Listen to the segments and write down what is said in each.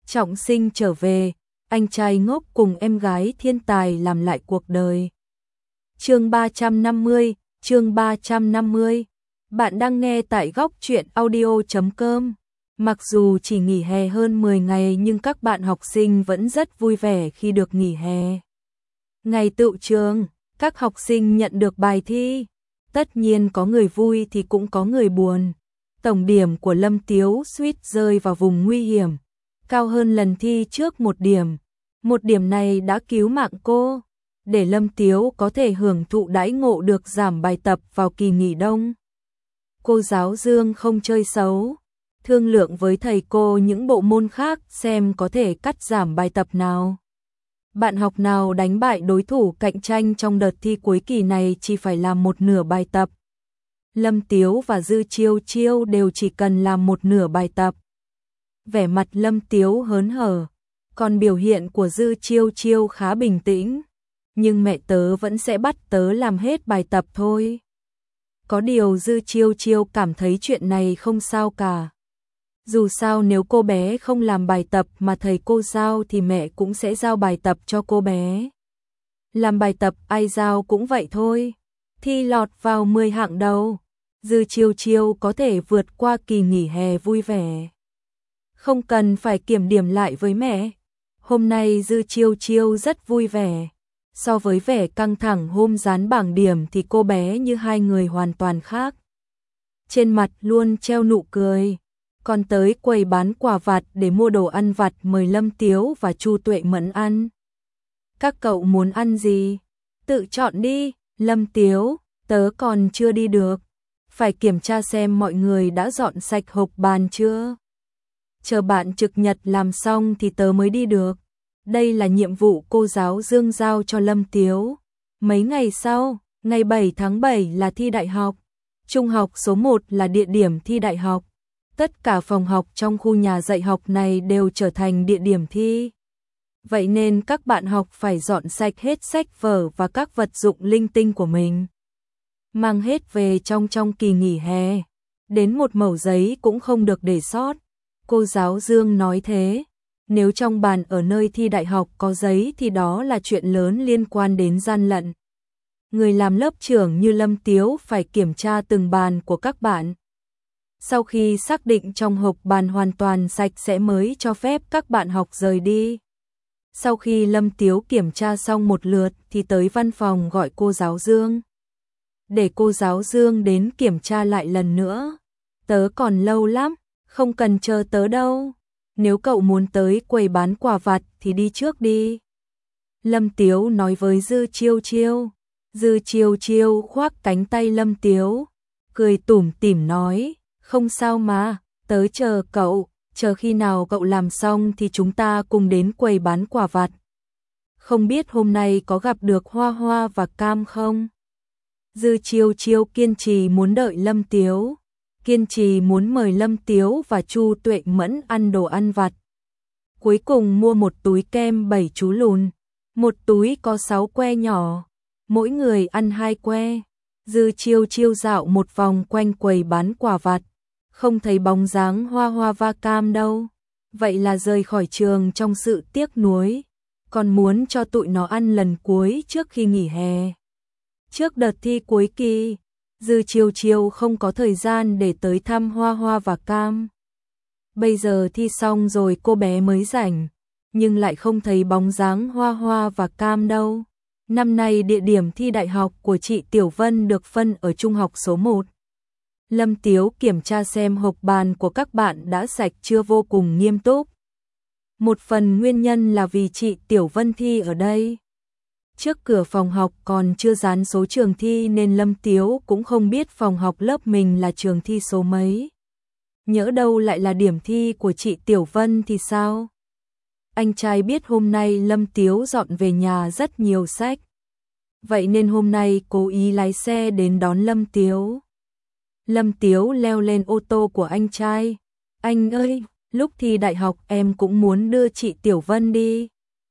trọng sinh trở về, anh trai ngốc cùng em gái thiên tài làm lại cuộc đời. Chương 350, chương 350. Bạn đang nghe tại góc truyện audio.com. Mặc dù chỉ nghỉ hè hơn 10 ngày nhưng các bạn học sinh vẫn rất vui vẻ khi được nghỉ hè. Ngày tựu trường, các học sinh nhận được bài thi. Tất nhiên có người vui thì cũng có người buồn. Tổng điểm của Lâm Tiếu suýt rơi vào vùng nguy hiểm, cao hơn lần thi trước 1 điểm. 1 điểm này đã cứu mạng cô, để Lâm Tiếu có thể hưởng thụ đãi ngộ được giảm bài tập vào kỳ nghỉ đông. Cô giáo Dương không chơi xấu, thương lượng với thầy cô những bộ môn khác xem có thể cắt giảm bài tập nào. Bạn học nào đánh bại đối thủ cạnh tranh trong đợt thi cuối kỳ này chỉ phải làm 1/2 bài tập. Lâm Tiếu và Dư Chiêu Chiêu đều chỉ cần làm 1/2 bài tập. Vẻ mặt Lâm Tiếu hớn hở, còn biểu hiện của Dư Chiêu Chiêu khá bình tĩnh. Nhưng mẹ tớ vẫn sẽ bắt tớ làm hết bài tập thôi. Có điều Dư Chiêu Chiêu cảm thấy chuyện này không sao cả. Dù sao nếu cô bé không làm bài tập mà thầy cô giao thì mẹ cũng sẽ giao bài tập cho cô bé. Làm bài tập ai giao cũng vậy thôi. Thi lọt vào 10 hạng đầu, Dư Chiêu Chiêu có thể vượt qua kỳ nghỉ hè vui vẻ. Không cần phải kiểm điểm lại với mẹ. Hôm nay Dư Chiêu Chiêu rất vui vẻ. So với vẻ căng thẳng hôm dán bảng điểm thì cô bé như hai người hoàn toàn khác. Trên mặt luôn treo nụ cười. Còn tới quầy bán quà vặt để mua đồ ăn vặt mời Lâm Tiếu và Chu Tuệ Mẫn ăn. Các cậu muốn ăn gì? Tự chọn đi. Lâm Tiếu, tớ còn chưa đi được. Phải kiểm tra xem mọi người đã dọn sạch hộp bàn chưa. Chờ bạn trực nhật làm xong thì tớ mới đi được. Đây là nhiệm vụ cô giáo Dương giao cho Lâm Tiếu. Mấy ngày sau, ngày 7 tháng 7 là thi đại học. Trung học số 1 là địa điểm thi đại học. Tất cả phòng học trong khu nhà dạy học này đều trở thành địa điểm thi. Vậy nên các bạn học phải dọn sạch hết sách vở và các vật dụng linh tinh của mình. Mang hết về trong kỳ nghỉ hè. Đến một mẩu giấy cũng không được để sót. Cô giáo Dương nói thế. Nếu trong bàn ở nơi thi đại học có giấy thì đó là chuyện lớn liên quan đến gian lận. Người làm lớp trưởng như Lâm Tiếu phải kiểm tra từng bàn của các bạn. Sau khi xác định trong hộp bàn hoàn toàn sạch sẽ mới cho phép các bạn học rời đi. Sau khi Lâm Tiếu kiểm tra xong một lượt thì tới văn phòng gọi cô giáo Dương. Để cô giáo Dương đến kiểm tra lại lần nữa. Tớ còn lâu lắm, không cần chờ tớ đâu. Nếu cậu muốn tới quầy bán quà vặt thì đi trước đi. Lâm Tiếu nói với Dư Chiêu Chiêu. Dư Chiêu Chiêu khoác cánh tay Lâm Tiếu, cười tủm tỉm nói, không sao mà, tớ chờ cậu, chờ khi nào cậu làm xong thì chúng ta cùng đến quầy bán quà vặt. Không biết hôm nay có gặp được Hoa Hoa và Cam không? Dư Chiêu Chiêu kiên trì muốn đợi Lâm Tiếu. Kiên trì muốn mời Lâm Tiếu và Chu Tuệ Mẫn ăn đồ ăn vặt. Cuối cùng mua một túi kem 7 chú lùn, một túi có 6 que nhỏ, mỗi người ăn 2 que. Dư Chiêu Chiêu dạo một vòng quanh quầy bán quà vặt, không thấy bóng dáng Hoa Hoa và Cam đâu. Vậy là rời khỏi trường trong sự tiếc nuối, còn muốn cho tụi nó ăn lần cuối trước khi nghỉ hè. Trước đợt thi cuối kỳ, Dư Chiêu Chiêu không có thời gian để tới thăm Hoa Hoa và Cam. Bây giờ thi xong rồi cô bé mới rảnh, nhưng lại không thấy bóng dáng Hoa Hoa và Cam đâu. Năm nay địa điểm thi đại học của chị Tiểu Vân được phân ở trung học số 1. Lâm Tiếu kiểm tra xem hộp bàn của các bạn đã sạch chưa vô cùng nghiêm túc. Một phần nguyên nhân là vì chị Tiểu Vân thi ở đây. Trước cửa phòng học còn chưa dán số trường thi nên Lâm Tiếu cũng không biết phòng học lớp mình là trường thi số mấy. Nhỡ đâu lại là điểm thi của chị Tiểu Vân thì sao? Anh trai biết hôm nay Lâm Tiếu dọn về nhà rất nhiều sách. Vậy nên hôm nay cố ý lái xe đến đón Lâm Tiếu. Lâm Tiếu leo lên ô tô của anh trai. Anh ơi, lúc thi đại học em cũng muốn đưa chị Tiểu Vân đi.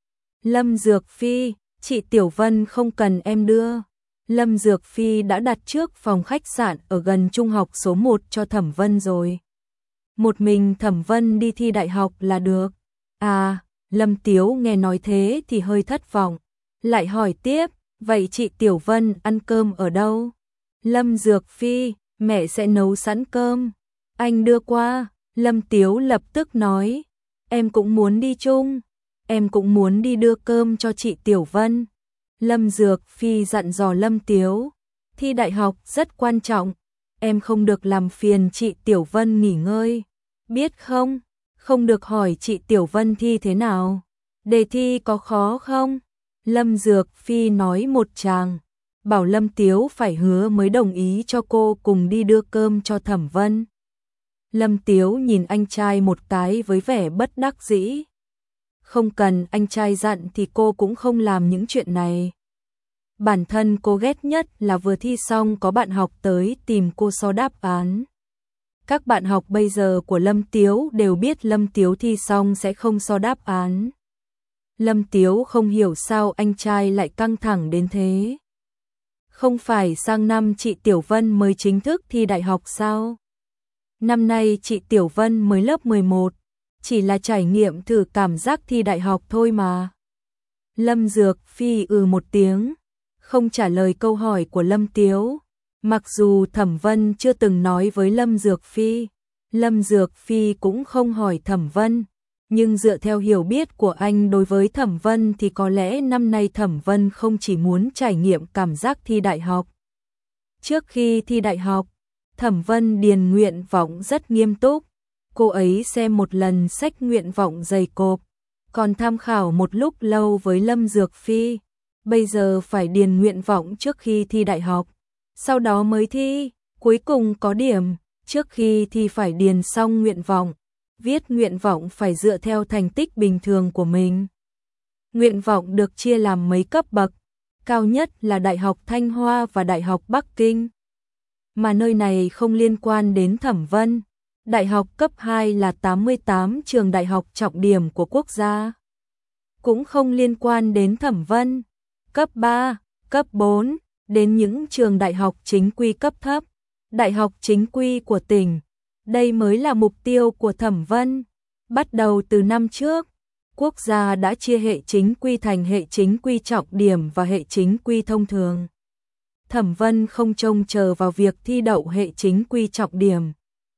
Lâm Dược Phi, chị Tiểu Vân không cần em đưa. Lâm Dược Phi đã đặt trước phòng khách sạn ở gần trung học số 1 cho Thẩm Vân rồi. Một mình Thẩm Vân đi thi đại học là được. À, Lâm Tiếu nghe nói thế thì hơi thất vọng, lại hỏi tiếp, vậy chị Tiểu Vân ăn cơm ở đâu? Lâm Dược Phi, mẹ sẽ nấu sẵn cơm, anh đưa qua. Lâm Tiếu lập tức nói, em cũng muốn đi chung, em cũng muốn đi đưa cơm cho chị Tiểu Vân. Lâm Dược Phi dặn dò Lâm Tiếu, thi đại học rất quan trọng, em không được làm phiền chị Tiểu Vân nghỉ ngơi, biết không? Không được hỏi chị Tiểu Vân thi thế nào, đề thi có khó không? Lâm Dược Phi nói một tràng, bảo Lâm Tiếu phải hứa mới đồng ý cho cô cùng đi đưa cơm cho Thẩm Vân. Lâm Tiếu nhìn anh trai một cái với vẻ bất đắc dĩ. Không cần anh trai dặn thì cô cũng không làm những chuyện này. Bản thân cô ghét nhất là vừa thi xong có bạn học tới tìm cô so đáp án. Các bạn học bây giờ của Lâm Tiếu đều biết Lâm Tiếu thi xong sẽ không so đáp án. Lâm Tiếu không hiểu sao anh trai lại căng thẳng đến thế. Không phải sang năm chị Tiểu Vân mới chính thức thi đại học sao? Năm nay chị Tiểu Vân mới lớp 11, chỉ là trải nghiệm thử cảm giác thi đại học thôi mà. Lâm Dược Phi một tiếng, không trả lời câu hỏi của Lâm Tiếu. Mặc dù Thẩm Vân chưa từng nói với Lâm Dược Phi cũng không hỏi Thẩm Vân, nhưng dựa theo hiểu biết của anh đối với Thẩm Vân thì có lẽ năm nay Thẩm Vân không chỉ muốn trải nghiệm cảm giác thi đại học. Trước khi thi đại học, Thẩm Vân điền nguyện vọng rất nghiêm túc, cô ấy xem một lần sách nguyện vọng dày cộp, còn tham khảo một lúc lâu với Lâm Dược Phi. Bây giờ phải điền nguyện vọng trước khi thi đại học, sau đó mới thi, cuối cùng có điểm, trước khi thi phải điền xong nguyện vọng, viết nguyện vọng phải dựa theo thành tích bình thường của mình. Nguyện vọng được chia làm mấy cấp bậc, cao nhất là Đại học Thanh Hoa và Đại học Bắc Kinh. Mà nơi này không liên quan đến Thẩm Vân. Đại học cấp 2 là 88 trường đại học trọng điểm của quốc gia. Cũng không liên quan đến Thẩm Vân. Cấp 3, cấp 4, đến những trường đại học chính quy cấp thấp, đại học chính quy của tỉnh. Đây mới là mục tiêu của Thẩm Vân. Bắt đầu từ năm trước, quốc gia đã chia hệ chính quy thành hệ chính quy trọng điểm và hệ chính quy thông thường. Thẩm Vân không trông chờ vào việc thi đậu hệ chính quy trọng điểm.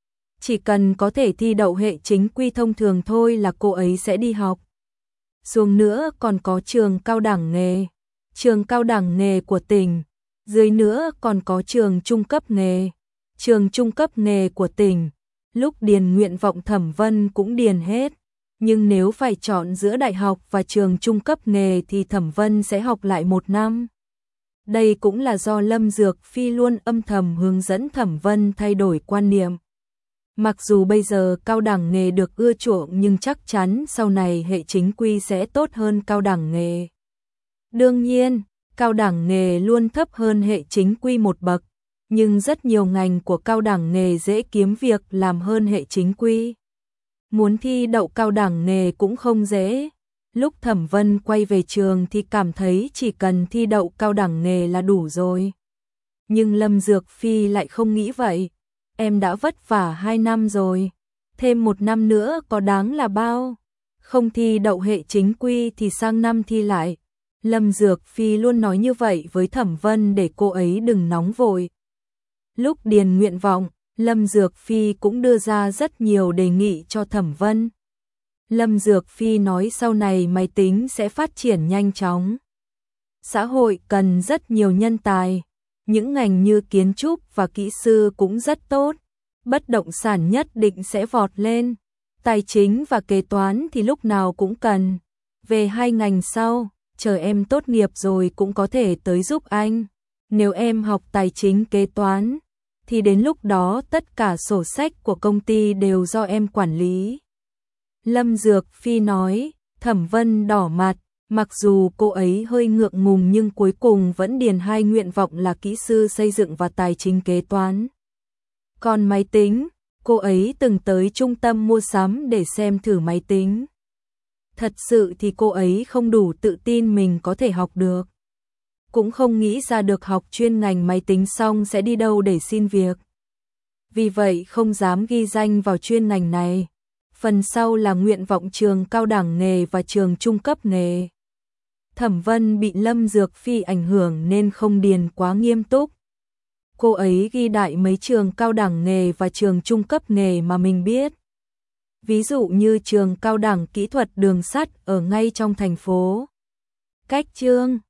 Chỉ cần có thể thi đậu hệ chính quy thông thường thôi là cô ấy sẽ đi học. Xuống nữa còn có trường cao đẳng nghề, trường cao đẳng nghề của tỉnh. Dưới nữa còn có trường trung cấp nghề, trường trung cấp nghề của tỉnh. Lúc điền nguyện vọng Thẩm Vân cũng điền hết. Nhưng nếu phải chọn giữa đại học và trường trung cấp nghề thì Thẩm Vân sẽ học lại 1 năm. Đây cũng là do Lâm Dược Phi luôn âm thầm hướng dẫn Thẩm Vân thay đổi quan niệm. Mặc dù bây giờ cao đẳng nghề được ưa chuộng nhưng chắc chắn sau này hệ chính quy sẽ tốt hơn cao đẳng nghề. Đương nhiên, cao đẳng nghề luôn thấp hơn hệ chính quy một bậc, nhưng rất nhiều ngành của cao đẳng nghề dễ kiếm việc làm hơn hệ chính quy. Muốn thi đậu cao đẳng nghề cũng không dễ. Lúc Thẩm Vân quay về trường thì cảm thấy chỉ cần thi đậu cao đẳng nghề là đủ rồi. Nhưng Lâm Dược Phi lại không nghĩ vậy. Em đã vất vả 2 năm rồi, thêm 1 năm nữa có đáng là bao? Không thi đậu hệ chính quy thì sang năm thi lại. Lâm Dược Phi luôn nói như vậy với Thẩm Vân để cô ấy đừng nóng vội. Lúc điền nguyện vọng, Lâm Dược Phi cũng đưa ra rất nhiều đề nghị cho Thẩm Vân. Lâm Dược Phi nói sau này máy tính sẽ phát triển nhanh chóng. Xã hội cần rất nhiều nhân tài. Những ngành như kiến trúc và kỹ sư cũng rất tốt. Bất động sản nhất định sẽ vọt lên. Tài chính và kế toán thì lúc nào cũng cần. Về 2 ngành sau, chờ em tốt nghiệp rồi cũng có thể tới giúp anh. Nếu em học tài chính kế toán, thì đến lúc đó tất cả sổ sách của công ty đều do em quản lý. Lâm Dược Phi nói. Thẩm Vân đỏ mặt. Mặc dù cô ấy hơi ngượng ngùng nhưng cuối cùng vẫn điền 2 nguyện vọng là kỹ sư xây dựng và tài chính kế toán. Còn máy tính, cô ấy từng tới trung tâm mua sắm để xem thử máy tính. Thật sự thì cô ấy không đủ tự tin mình có thể học được. Cũng không nghĩ ra được học chuyên ngành máy tính xong sẽ đi đâu để xin việc. Vì vậy không dám ghi danh vào chuyên ngành này. phần sau là nguyện vọng trường cao đẳng nghề và trường trung cấp nghề. Thẩm Vân bị Lâm Dược Phi ảnh hưởng nên không điền quá nghiêm túc. Cô ấy ghi đại mấy trường cao đẳng nghề và trường trung cấp nghề mà mình biết. Ví dụ như trường cao đẳng kỹ thuật đường sắt ở ngay trong thành phố. Cách Chương